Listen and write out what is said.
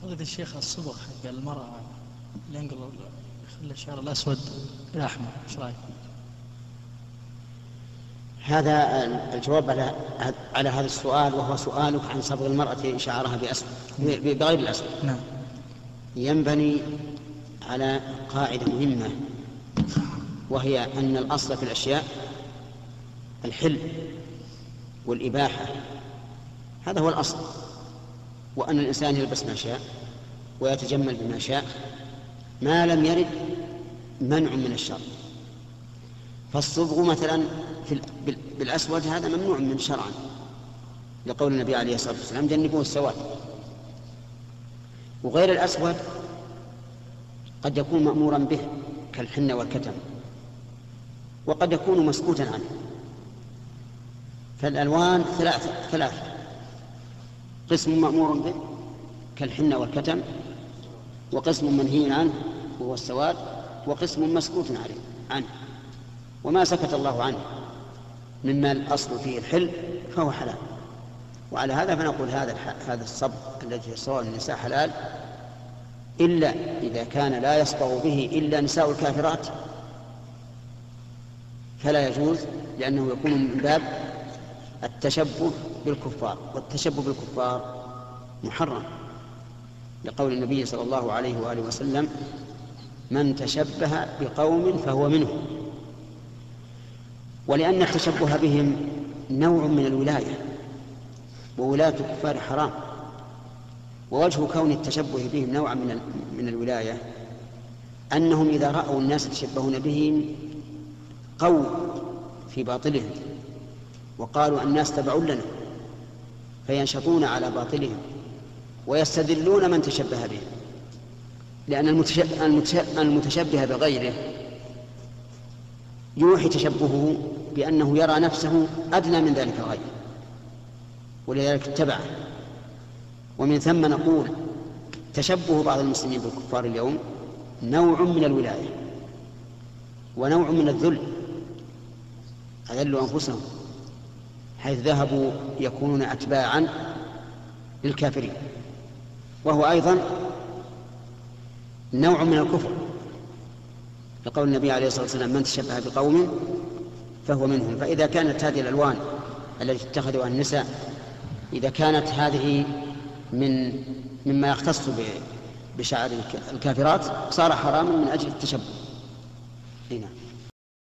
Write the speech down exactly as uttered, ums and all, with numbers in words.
فضيلة الشيخ الصبغ حق المرأة اللي ينقل يخلي الشعر الأسود إلى أحمر، إيش رأيك؟ هذا الجواب على على هذا السؤال، وهو سؤالك عن صبغ المرأة شعرها بأسود بغير الأسود. نعم. ينبني على قاعدة مهمة، وهي أن الأصل في الأشياء الحل والإباحة، هذا هو الأصل، وأن الإنسان يلبس ما شاء ويتجمل بما شاء ما لم يرد منع من الشر. فالصبغ مثلا في بالأسود هذا ممنوع من شرعا، لقول النبي عليه الصلاة والسلام جنبوه السواد. وغير الأسود قد يكون مأمورا به كالحنة والكتم، وقد يكون مسكوتا عنه. فالألوان ثلاثة ثلاثة قسم مأمور به كالحنة والكتم، وقسم منهي عنه وهو السواد، وقسم مسكوت عليه عنه. وما سكت الله عنه مما الأصل فيه الحل فهو حلال. وعلى هذا فنقول هذا هذا الصبغ الذي يصبغ النساء حلال، إلا إذا كان لا يصبغ به إلا نساء الكافرات فلا يجوز، لأنه يكون من باب التشبه بالكفار، والتشبه بالكفار محرم، لقول النبي صلى الله عليه وآله وسلم: من تشبه بقوم فهو منهم. ولأن التشبه بهم نوع من الولاية، وولاية الكفار حرام. ووجه كون التشبه بهم نوعا من من الولاية أنهم إذا رأوا الناس يتشبهون بهم قووا في باطلهم، وقالوا الناس تبعوا لنا، فينشطون على باطلهم ويستذلون من تشبه بهم، لأن المتشبه بغيره يوحي تشبهه بأنه يرى نفسه أدنى من ذلك الغير، ولذلك اتبعه. ومن ثم نقول تشبه بعض المسلمين بالكفار اليوم نوع من الولاية ونوع من الذل، أذلوا أنفسهم حيث ذهبوا يكونون أتباعا للكافرين، وهو أيضا نوع من الكفر، لقول النبي عليه الصلاة والسلام: من تشبه بقوم فهو منهم. فإذا كانت هذه الألوان التي اتخذها النساء إذا كانت هذه من مما يختص بشعر الكافرات صار حراما من أجل التشبه. هنا